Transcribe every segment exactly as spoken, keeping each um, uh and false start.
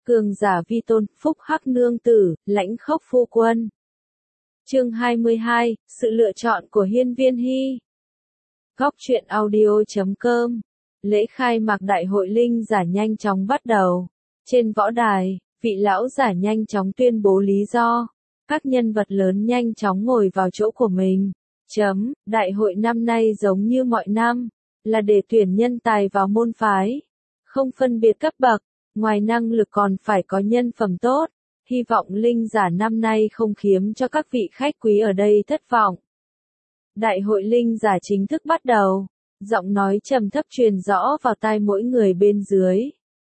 Cường giả vi tôn, phúc hắc nương tử, lãnh khốc phu quân. Chương hai mươi hai, sự lựa chọn của Hiên Viên Hy. Góc truyện audio chấm com. Lễ khai mạc đại hội linh giả nhanh chóng bắt đầu. Trên võ đài, vị lão giả nhanh chóng tuyên bố lý do. Các nhân vật lớn nhanh chóng ngồi vào chỗ của mình. Chấm, đại hội năm nay giống như mọi năm, là để tuyển nhân tài vào môn phái. Không phân biệt cấp bậc, ngoài năng lực còn phải có nhân phẩm tốt. Hy vọng linh giả năm nay không khiến cho các vị khách quý ở đây thất vọng. Đại hội linh giả chính thức bắt đầu. Giọng nói trầm thấp truyền rõ vào tai mỗi người bên dưới.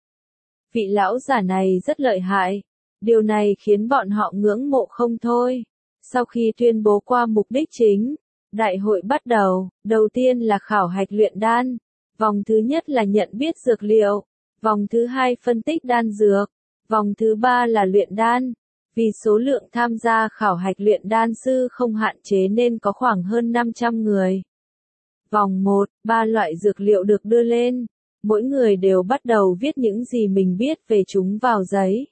Vị lão giả này rất lợi hại. Điều này khiến bọn họ ngưỡng mộ không thôi. Sau khi tuyên bố qua mục đích chính, đại hội bắt đầu. Đầu tiên là khảo hạch luyện đan. Vòng thứ nhất là nhận biết dược liệu. Vòng thứ hai phân tích đan dược. Vòng thứ ba là luyện đan. Vì số lượng tham gia khảo hạch luyện đan sư không hạn chế nên có khoảng hơn năm trăm người. Vòng một, ba loại dược liệu được đưa lên. Mỗi người đều bắt đầu viết những gì mình biết về chúng vào giấy.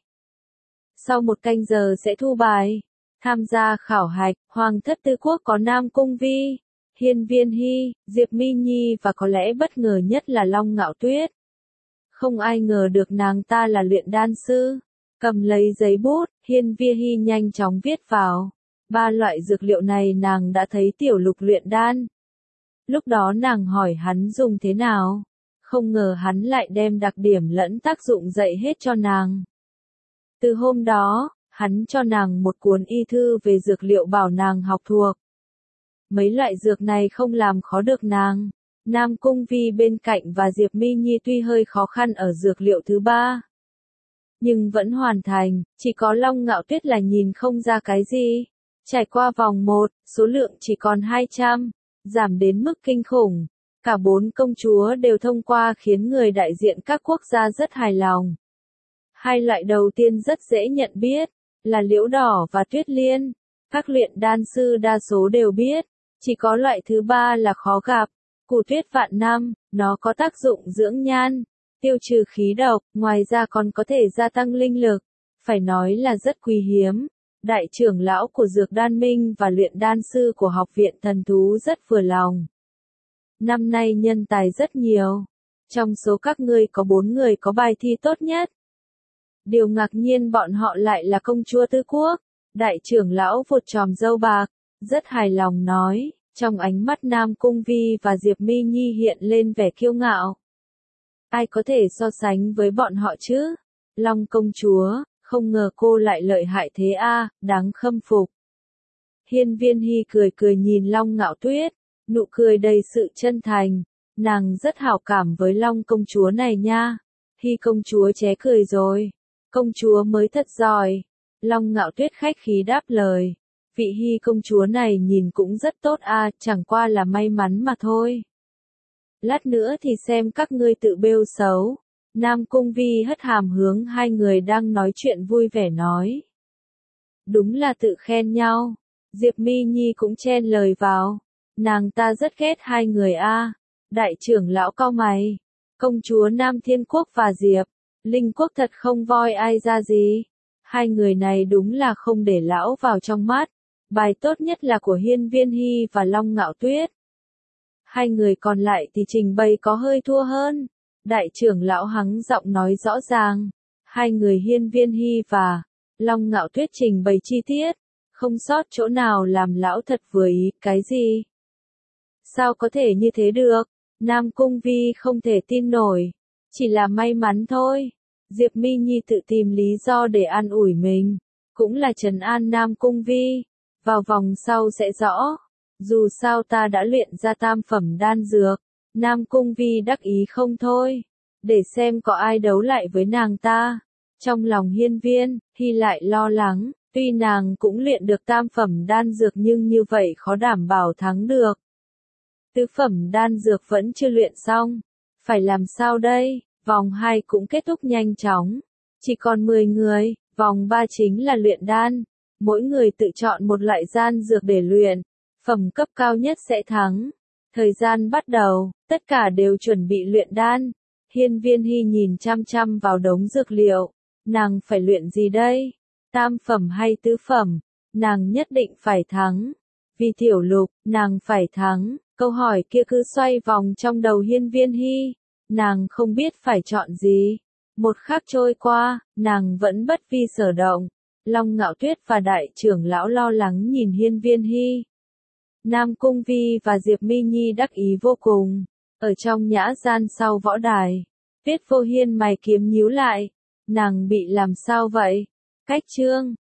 Sau một canh giờ sẽ thu bài. Tham gia khảo hạch, Hoàng thất Tư Quốc có Nam Cung Vi, Hiên Viên Hy, Diệp Mi Nhi và có lẽ bất ngờ nhất là Long Ngạo Tuyết. Không ai ngờ được nàng ta là luyện đan sư. Cầm lấy giấy bút, Hiên Viên Hy nhanh chóng viết vào. Ba loại dược liệu này nàng đã thấy tiểu lục luyện đan. Lúc đó nàng hỏi hắn dùng thế nào. Không ngờ hắn lại đem đặc điểm lẫn tác dụng dạy hết cho nàng. Từ hôm đó, hắn cho nàng một cuốn y thư về dược liệu bảo nàng học thuộc. Mấy loại dược này không làm khó được nàng. Nam Cung Vi bên cạnh và Diệp Mi Nhi tuy hơi khó khăn ở dược liệu thứ ba, nhưng vẫn hoàn thành, chỉ có Long Ngạo Tuyết là nhìn không ra cái gì. Trải qua vòng một, số lượng chỉ còn hai trăm, giảm đến mức kinh khủng. Cả bốn công chúa đều thông qua khiến người đại diện các quốc gia rất hài lòng. Hai loại đầu tiên rất dễ nhận biết, là liễu đỏ và tuyết liên. Các luyện đan sư đa số đều biết, chỉ có loại thứ ba là khó gặp. Củ tuyết vạn năm, nó có tác dụng dưỡng nhan, tiêu trừ khí độc, ngoài ra còn có thể gia tăng linh lực. Phải nói là rất quý hiếm. Đại trưởng lão của Dược Đan Minh và luyện đan sư của Học viện Thần Thú rất vừa lòng. Năm nay nhân tài rất nhiều. Trong số các ngươi có bốn người có bài thi tốt nhất. Điều ngạc nhiên bọn họ lại là công chúa Tư Quốc. Đại trưởng lão vụt chòm râu bạc, rất hài lòng nói. Trong ánh mắt Nam Cung Vi và Diệp Mi Nhi hiện lên vẻ kiêu ngạo. Ai có thể so sánh với bọn họ chứ? Long công chúa, không ngờ cô lại lợi hại thế a, đáng khâm phục. Hiên Viên Hy cười cười nhìn Long Ngạo Tuyết, nụ cười đầy sự chân thành. Nàng rất hảo cảm với Long công chúa này nha. Hy công chúa chế cười rồi. Công chúa mới thật giỏi. Long Ngạo Tuyết khách khí đáp lời. Vị Hy công chúa này nhìn cũng rất tốt a, chẳng qua là may mắn mà thôi. Lát nữa thì xem các ngươi tự bêu xấu. Nam Cung Vi hất hàm hướng hai người đang nói chuyện vui vẻ nói. Đúng là tự khen nhau. Diệp Mi Nhi cũng chen lời vào. Nàng ta rất ghét hai người a. Đại trưởng lão cau mày. Công chúa Nam Thiên Quốc và Diệp Linh Quốc thật không voi ai ra gì. Hai người này đúng là không để lão vào trong mắt. Bài tốt nhất là của Hiên Viên Hy và Long Ngạo Tuyết. Hai người còn lại thì trình bày có hơi thua hơn. Đại trưởng lão hắng giọng nói rõ ràng. Hai người Hiên Viên Hy và Long Ngạo Tuyết trình bày chi tiết. Không sót chỗ nào làm lão thật vừa ý. Cái gì? Sao có thể như thế được? Nam Cung Vi không thể tin nổi. Chỉ là may mắn thôi. Diệp Mi Nhi tự tìm lý do để an ủi mình. Cũng là trấn an Nam Cung Vi. Vào vòng sau sẽ rõ. Dù sao ta đã luyện ra tam phẩm đan dược. Nam Cung Vi đắc ý không thôi. Để xem có ai đấu lại với nàng ta. Trong lòng Hiên Viên Hy lại lo lắng. Tuy nàng cũng luyện được tam phẩm đan dược nhưng như vậy khó đảm bảo thắng được. Tứ phẩm đan dược vẫn chưa luyện xong. Phải làm sao đây? Vòng hai cũng kết thúc nhanh chóng. Chỉ còn mười người. Vòng ba chính là luyện đan. Mỗi người tự chọn một loại đan dược để luyện. Phẩm cấp cao nhất sẽ thắng. Thời gian bắt đầu, tất cả đều chuẩn bị luyện đan. Hiên Viên Hy nhìn chăm chăm vào đống dược liệu. nàng phải luyện gì đây? Tam phẩm hay tứ phẩm? Nàng nhất định phải thắng. Vì Tiểu Lục, nàng phải thắng. Câu hỏi kia cứ xoay vòng trong đầu Hiên Viên Hy. Nàng không biết phải chọn gì. Một khắc trôi qua, nàng vẫn bất vi sở động. Long Ngạo Tuyết và đại trưởng lão lo lắng nhìn Hiên Viên Hy. Nam Cung Vi và Diệp Mi Nhi đắc ý vô cùng. Ở trong nhã gian sau võ đài, Tuyết Vô Hiên mày kiếm nhíu lại. Nàng bị làm sao vậy? Cách chương